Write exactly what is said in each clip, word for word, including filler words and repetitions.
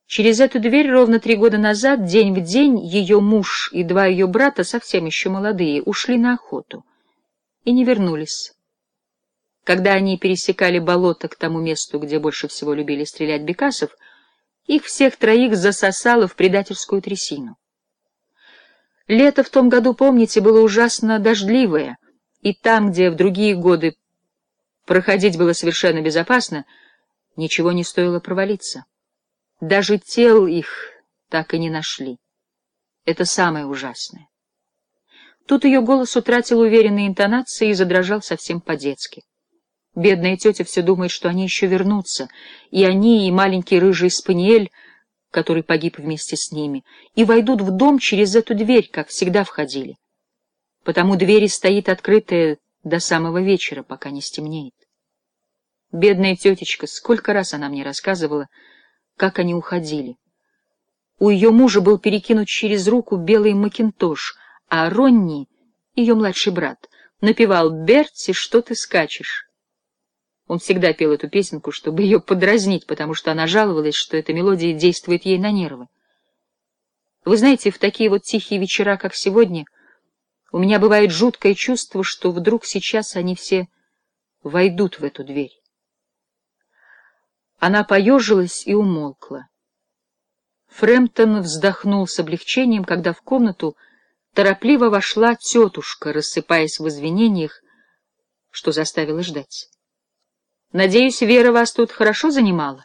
Через эту дверь ровно три года назад, день в день, ее муж и два ее брата, совсем еще молодые, ушли на охоту и не вернулись. Когда они пересекали болото к тому месту, где больше всего любили стрелять бекасов, их всех троих засосало в предательскую трясину. Лето в том году, помните, было ужасно дождливое, и там, где в другие годы проходить было совершенно безопасно, ничего не стоило провалиться. Даже тел их так и не нашли. Это самое ужасное. Тут ее голос утратил уверенные интонации и задрожал совсем по-детски. Бедная тетя все думает, что они еще вернутся, и они, и маленький рыжий спаниель, который погиб вместе с ними, и войдут в дом через эту дверь, как всегда входили. Потому дверь и стоит открытая до самого вечера, пока не стемнеет. Бедная тетечка, сколько раз она мне рассказывала, как они уходили. У ее мужа был перекинут через руку белый макинтош, а Ронни, ее младший брат, напевал: «Берти, что ты скачешь?». Он всегда пел эту песенку, чтобы ее подразнить, потому что она жаловалась, что эта мелодия действует ей на нервы. Вы знаете, в такие вот тихие вечера, как сегодня, у меня бывает жуткое чувство, что вдруг сейчас они все войдут в эту дверь. Она поежилась и умолкла. Фрэмптон вздохнул с облегчением, когда в комнату торопливо вошла тетушка, рассыпаясь в извинениях, что заставила ждать. — Надеюсь, Вера вас тут хорошо занимала?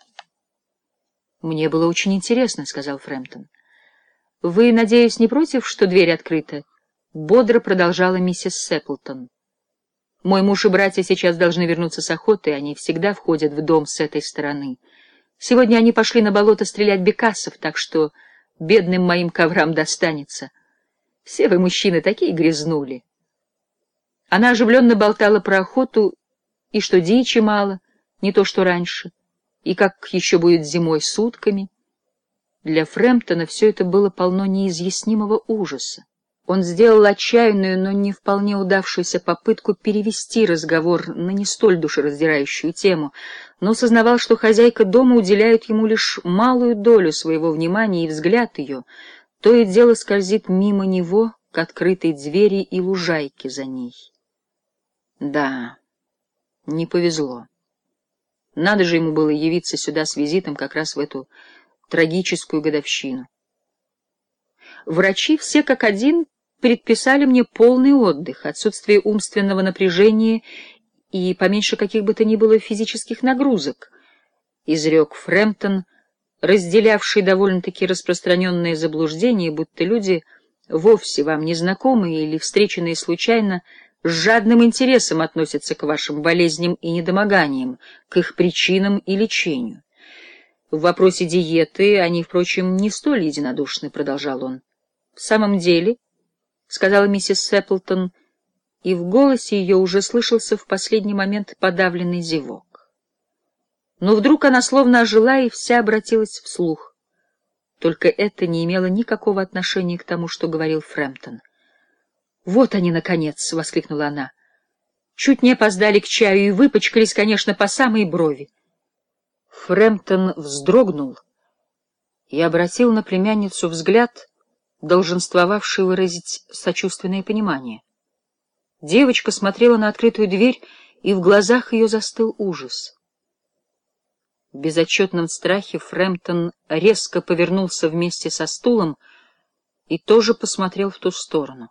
— Мне было очень интересно, — сказал Фрэмптон. — Вы, надеюсь, не против, что дверь открыта? — бодро продолжала миссис Сэпплтон. — Мой муж и братья сейчас должны вернуться с охоты, они всегда входят в дом с этой стороны. Сегодня они пошли на болото стрелять бекасов, так что бедным моим коврам достанется. Все вы, мужчины, такие грязнули. Она оживленно болтала про охоту, и что дичи мало, не то что раньше, и как еще будет зимой с утками. Для Фрэмптона все это было полно неизъяснимого ужаса. Он сделал отчаянную, но не вполне удавшуюся попытку перевести разговор на не столь душераздирающую тему, но сознавал, что хозяйка дома уделяет ему лишь малую долю своего внимания, и взгляд ее то и дело скользит мимо него к открытой двери и лужайке за ней. Да, не повезло. Надо же ему было явиться сюда с визитом как раз в эту трагическую годовщину. Врачи все как один предписали мне полный отдых, отсутствие умственного напряжения и поменьше каких бы то ни было физических нагрузок, — изрек Фрэмптон, разделявший довольно-таки распространенное заблуждение, будто люди, вовсе вам незнакомые или встреченные случайно, с жадным интересом относятся к вашим болезням и недомоганиям, к их причинам и лечению. В вопросе диеты они, впрочем, не столь единодушны, — продолжал он. — В самом деле, — сказала миссис Сэпплтон, и в голосе ее уже слышался в последний момент подавленный зевок. Но вдруг она словно ожила и вся обратилась вслух. Только это не имело никакого отношения к тому, что говорил Фрэмптон. — Вот они, наконец! — воскликнула она. — Чуть не опоздали к чаю и выпачкались, конечно, по самой брови. Фрэмптон вздрогнул и обратил на племянницу взгляд, долженствовавший выразить сочувственное понимание. Девочка смотрела на открытую дверь, и в глазах ее застыл ужас. В безотчетном страхе Фрэмптон резко повернулся вместе со стулом и тоже посмотрел в ту сторону.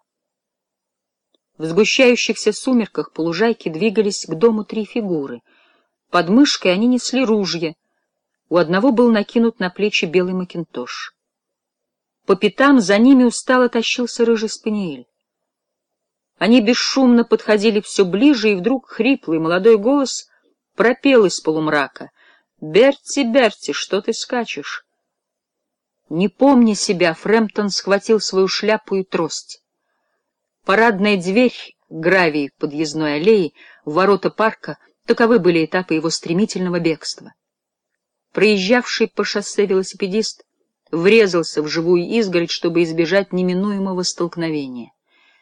В сгущающихся сумерках по лужайке двигались к дому три фигуры. Под мышкой они несли ружья. У одного был накинут на плечи белый макинтош. По пятам за ними устало тащился рыжий спаниель. Они бесшумно подходили все ближе, и вдруг хриплый молодой голос пропел из полумрака: «Берти, Берти, что ты скачешь?» Не помня себя, Фрэмптон схватил свою шляпу и трость. Парадная дверь, гравий подъездной аллеи, ворота парка — таковы были этапы его стремительного бегства. Проезжавший по шоссе велосипедист врезался в живую изгородь, чтобы избежать неминуемого столкновения.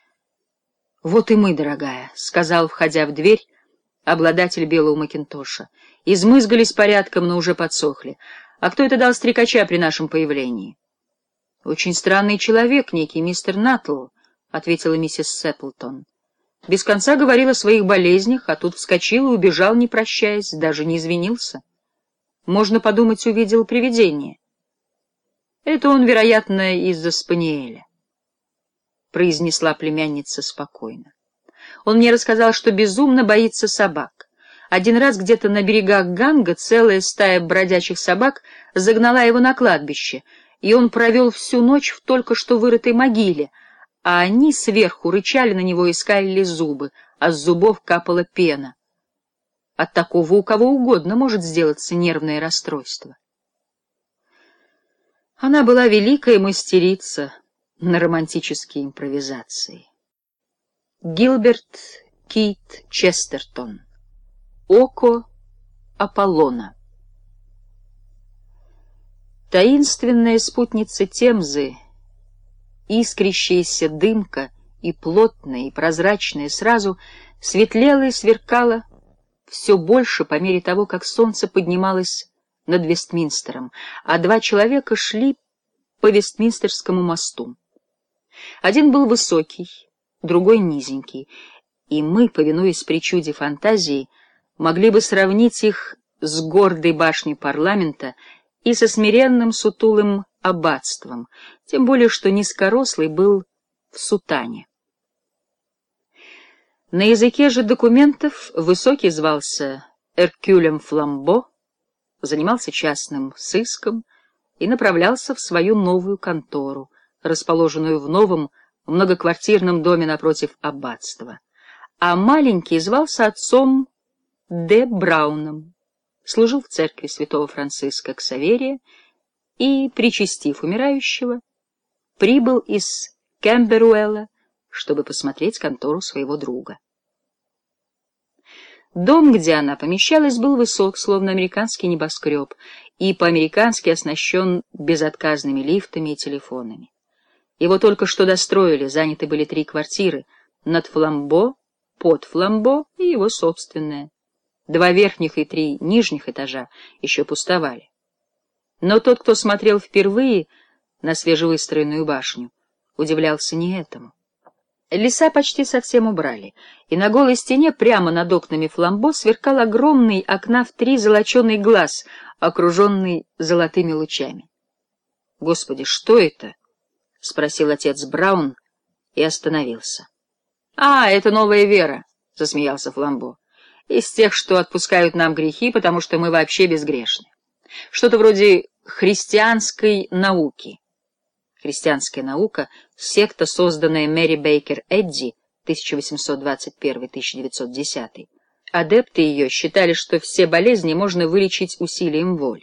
— Вот и мы, дорогая, — сказал, входя в дверь, обладатель белого макинтоша. Измызгались порядком, но уже подсохли. А кто это дал стрекача при нашем появлении? — Очень странный человек, некий мистер Наттл, — ответила миссис Сэпплтон. Без конца говорил о своих болезнях, а тут вскочил и убежал, не прощаясь, даже не извинился. Можно подумать, увидел привидение. Это он, вероятно, из-за спаниеля, — произнесла племянница спокойно. Он мне рассказал, что безумно боится собак. Один раз где-то на берегах Ганга целая стая бродячих собак загнала его на кладбище, и он провел всю ночь в только что вырытой могиле, а они сверху рычали на него и скалили зубы, а с зубов капала пена. От такого у кого угодно может сделаться нервное расстройство. Она была великая мастерица на романтические импровизации. Гилберт Кит Честертон. Око Аполлона. Таинственная спутница Темзы, искрящаяся дымка, и плотная, и прозрачная сразу, светлела и сверкала все больше по мере того, как солнце поднималось над Вестминстером, а два человека шли по Вестминстерскому мосту. Один был высокий, другой низенький, и мы, повинуясь причуде фантазии, могли бы сравнить их с гордой башней парламента и со смиренным сутулым аббатством, тем более что низкорослый был в сутане. На языке же документов высокий звался Эркюлем Фламбо, занимался частным сыском и направлялся в свою новую контору, расположенную в новом многоквартирном доме напротив аббатства, а маленький звался отцом Д. Брауном, служил в церкви святого Франциска Ксаверия и, причастив умирающего, прибыл из Кемберуэлла, чтобы посмотреть контору своего друга. Дом, где она помещалась, был высок, словно американский небоскреб, и по-американски оснащен безотказными лифтами и телефонами. Его только что достроили, заняты были три квартиры — над Фламбо, под Фламбо и его собственная. Два верхних и три нижних этажа еще пустовали. Но тот, кто смотрел впервые на свежевыстроенную башню, удивлялся не этому. Леса почти совсем убрали, и на голой стене прямо над окнами Фламбо сверкал огромный окна в три золоченый глаз, окруженный золотыми лучами. — Господи, что это? — спросил отец Браун и остановился. — А, это новая вера, — засмеялся Фламбо. — Из тех, что отпускают нам грехи, потому что мы вообще безгрешны. Что-то вроде христианской науки. Христианская наука — секта, созданная Мэри Бейкер Эдди тысяча восемьсот двадцать первый — тысяча девятьсот десятый. Адепты ее считали, что все болезни можно вылечить усилием воли.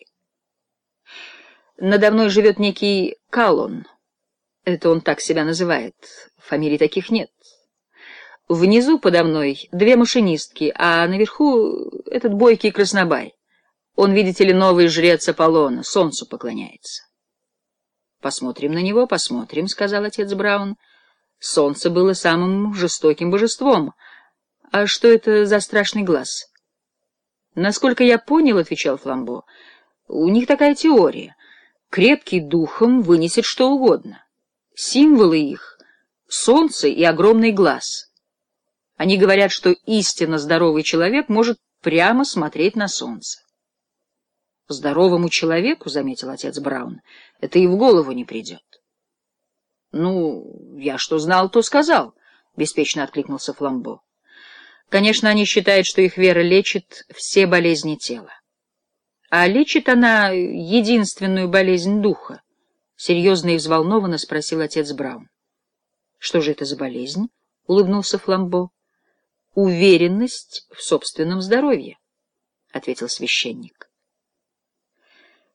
Надо мной живет некий Каллон. Это он так себя называет. Фамилий таких нет. Внизу подо мной две машинистки, а наверху этот бойкий краснобай. Он, видите ли, новый жрец Аполлона, солнцу поклоняется. — Посмотрим на него, посмотрим, — сказал отец Браун. Солнце было самым жестоким божеством. А что это за страшный глаз? — Насколько я понял, — отвечал Фламбо, — у них такая теория. Крепкий духом вынесет что угодно. Символы их — солнце и огромный глаз. Они говорят, что истинно здоровый человек может прямо смотреть на солнце. — Здоровому человеку, — заметил отец Браун, — это и в голову не придет. — Ну, я что знал, то сказал, — беспечно откликнулся Фламбо. Конечно, они считают, что их вера лечит все болезни тела. А лечит она единственную болезнь духа, — серьезно и взволнованно спросил отец Браун. — Что же это за болезнь? — улыбнулся Фламбо. — Уверенность в собственном здоровье, — ответил священник.